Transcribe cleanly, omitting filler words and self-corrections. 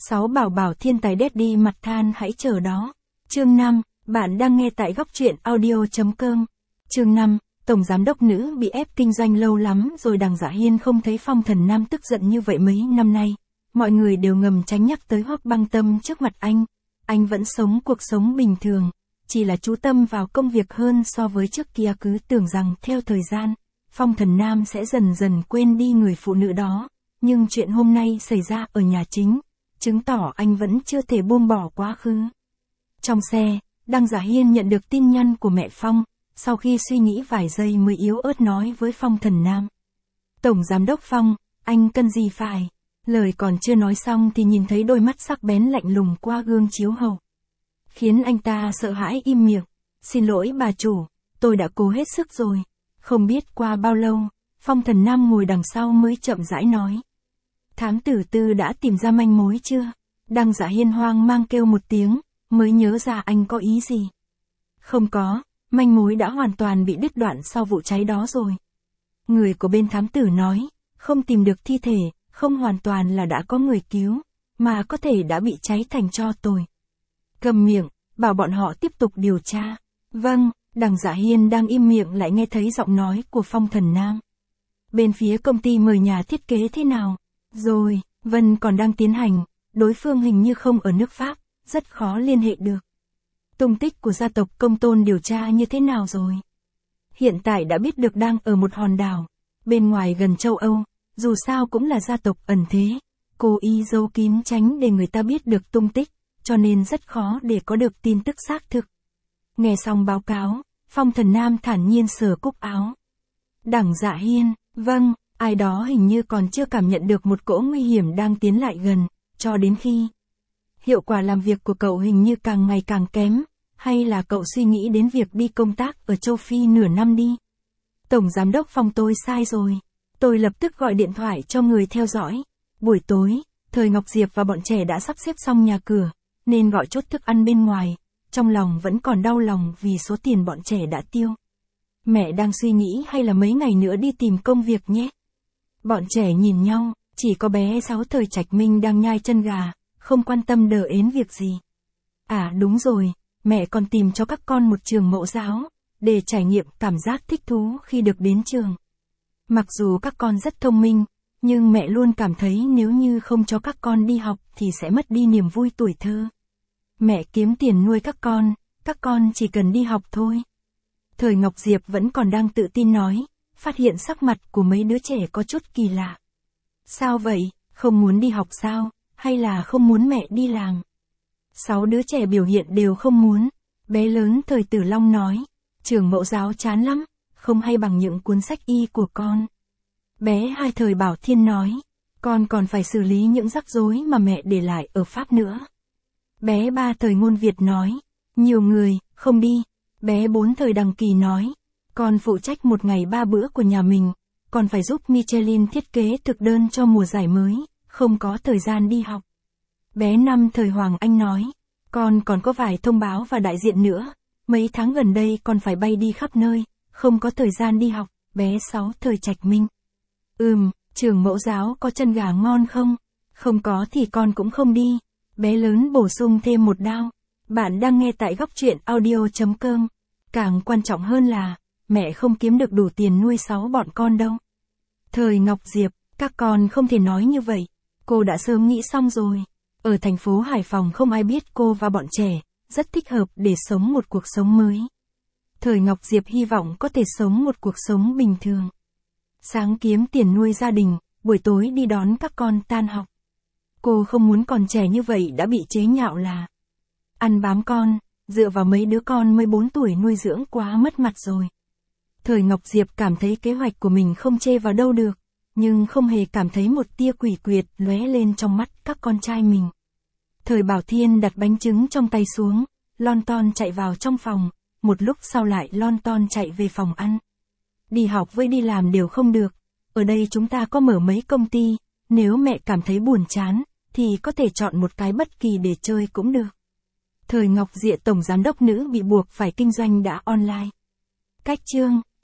6 bảo bảo thiên tài daddy mặt than hãy chờ đó. Chương 5, bạn đang nghe tại góc truyện audio.com. Chương 5, tổng giám đốc nữ bị ép kinh doanh lâu lắm rồi Đằng Dạ Hiên không thấy Phong Thần Nam tức giận như vậy mấy năm nay. Mọi người đều ngầm tránh nhắc tới Hoắc Băng Tâm trước mặt anh. Anh vẫn sống cuộc sống bình thường, chỉ là chú tâm vào công việc hơn so với trước kia, cứ tưởng rằng theo thời gian, Phong Thần Nam sẽ dần dần quên đi người phụ nữ đó. Nhưng chuyện hôm nay xảy ra ở nhà chính, chứng tỏ anh vẫn chưa thể buông bỏ quá khứ. Trong xe, Đằng Dạ Hiên nhận được tin nhắn của mẹ Phong, sau khi suy nghĩ vài giây mới yếu ớt nói với Phong Thần Nam. Tổng giám đốc Phong, anh cần gì phải? Lời còn chưa nói xong thì nhìn thấy đôi mắt sắc bén lạnh lùng qua gương chiếu hậu, khiến anh ta sợ hãi im miệng. Xin lỗi bà chủ, tôi đã cố hết sức rồi. Không biết qua bao lâu, Phong Thần Nam ngồi đằng sau mới chậm rãi nói. Thám tử Tư đã tìm ra manh mối chưa? Đằng Dạ Hiên hoang mang kêu một tiếng, mới nhớ ra anh có ý gì. Không có, manh mối đã hoàn toàn bị đứt đoạn sau vụ cháy đó rồi. Người của bên thám tử nói, không tìm được thi thể, không hoàn toàn là đã có người cứu, mà có thể đã bị cháy thành tro tồi. Cầm miệng, bảo bọn họ tiếp tục điều tra. Vâng, Đằng Dạ Hiên đang im miệng lại nghe thấy giọng nói của Phong Thần Nam. Bên phía công ty mời nhà thiết kế thế nào? Rồi, Vân còn đang tiến hành, đối phương hình như không ở nước Pháp, rất khó liên hệ được. Tung tích của gia tộc Công Tôn điều tra như thế nào rồi? Hiện tại đã biết được đang ở một hòn đảo, bên ngoài gần châu Âu, dù sao cũng là gia tộc ẩn thế, cố ý giấu kín tránh để người ta biết được tung tích, cho nên rất khó để có được tin tức xác thực. Nghe xong báo cáo, Phong Thần Nam thản nhiên sờ cúc áo. Đằng Dạ Hiên, vâng, ai đó hình như còn chưa cảm nhận được một cỗ nguy hiểm đang tiến lại gần, cho đến khi hiệu quả làm việc của cậu hình như càng ngày càng kém, hay là cậu suy nghĩ đến việc đi công tác ở châu Phi nửa năm đi? Tổng giám đốc Phong, tôi sai rồi. Tôi lập tức gọi điện thoại cho người theo dõi. Buổi tối, Thời Ngọc Diệp và bọn trẻ đã sắp xếp xong nhà cửa, nên gọi chốt thức ăn bên ngoài. Trong lòng vẫn còn đau lòng vì số tiền bọn trẻ đã tiêu. Mẹ đang suy nghĩ hay là mấy ngày nữa đi tìm công việc nhé. Bọn trẻ nhìn nhau, chỉ có bé 6 Thời Trạch Minh đang nhai chân gà, không quan tâm đờ ến việc gì. À đúng rồi, mẹ còn tìm cho các con một trường mẫu giáo, để trải nghiệm cảm giác thích thú khi được đến trường. Mặc dù các con rất thông minh, nhưng mẹ luôn cảm thấy nếu như không cho các con đi học thì sẽ mất đi niềm vui tuổi thơ. Mẹ kiếm tiền nuôi các con chỉ cần đi học thôi. Thời Ngọc Diệp vẫn còn đang tự tin nói, phát hiện sắc mặt của mấy đứa trẻ có chút kỳ lạ. Sao vậy, không muốn đi học sao, hay là không muốn mẹ đi làm? 6 đứa trẻ biểu hiện đều không muốn. Bé lớn Thời Tử Long nói, trường mẫu giáo chán lắm, không hay bằng những cuốn sách y của con. Bé 2 Thời Bảo Thiên nói, con còn phải xử lý những rắc rối mà mẹ để lại ở Pháp nữa. Bé 3 Thời Ngôn Việt nói, nhiều người, không đi. Bé 4 Thời Đằng Kỳ nói, con phụ trách một ngày 3 bữa của nhà mình, còn phải giúp Michelin thiết kế thực đơn cho mùa giải mới, không có thời gian đi học. Bé 5 Thời Hoàng Anh nói, con còn có vài thông báo và đại diện nữa, mấy tháng gần đây con phải bay đi khắp nơi, không có thời gian đi học. Bé 6 Thời Trạch Minh, trường mẫu giáo có chân gà ngon không? Không có thì con cũng không đi. Bé lớn bổ sung thêm một đao. Bạn đang nghe tại góc truyện audio.com. Càng quan trọng hơn là, mẹ không kiếm được đủ tiền nuôi 6 bọn con đâu. Thời Ngọc Diệp, các con không thể nói như vậy. Cô đã sớm nghĩ xong rồi. Ở thành phố Hải Phòng không ai biết cô và bọn trẻ, rất thích hợp để sống một cuộc sống mới. Thời Ngọc Diệp hy vọng có thể sống một cuộc sống bình thường. Sáng kiếm tiền nuôi gia đình, buổi tối đi đón các con tan học. Cô không muốn còn trẻ như vậy đã bị chế nhạo là ăn bám con, dựa vào mấy đứa con 14 tuổi nuôi dưỡng quá mất mặt rồi. Thời Ngọc Diệp cảm thấy kế hoạch của mình không chê vào đâu được, nhưng không hề cảm thấy một tia quỷ quyệt lóe lên trong mắt các con trai mình. Thời Bảo Thiên đặt bánh trứng trong tay xuống, lon ton chạy vào trong phòng, một lúc sau lại lon ton chạy về phòng ăn. Đi học với đi làm đều không được, ở đây chúng ta có mở mấy công ty, nếu mẹ cảm thấy buồn chán, thì có thể chọn một cái bất kỳ để chơi cũng được. Thời Ngọc Diệp tổng giám đốc nữ bị buộc phải kinh doanh đã online. Cách chương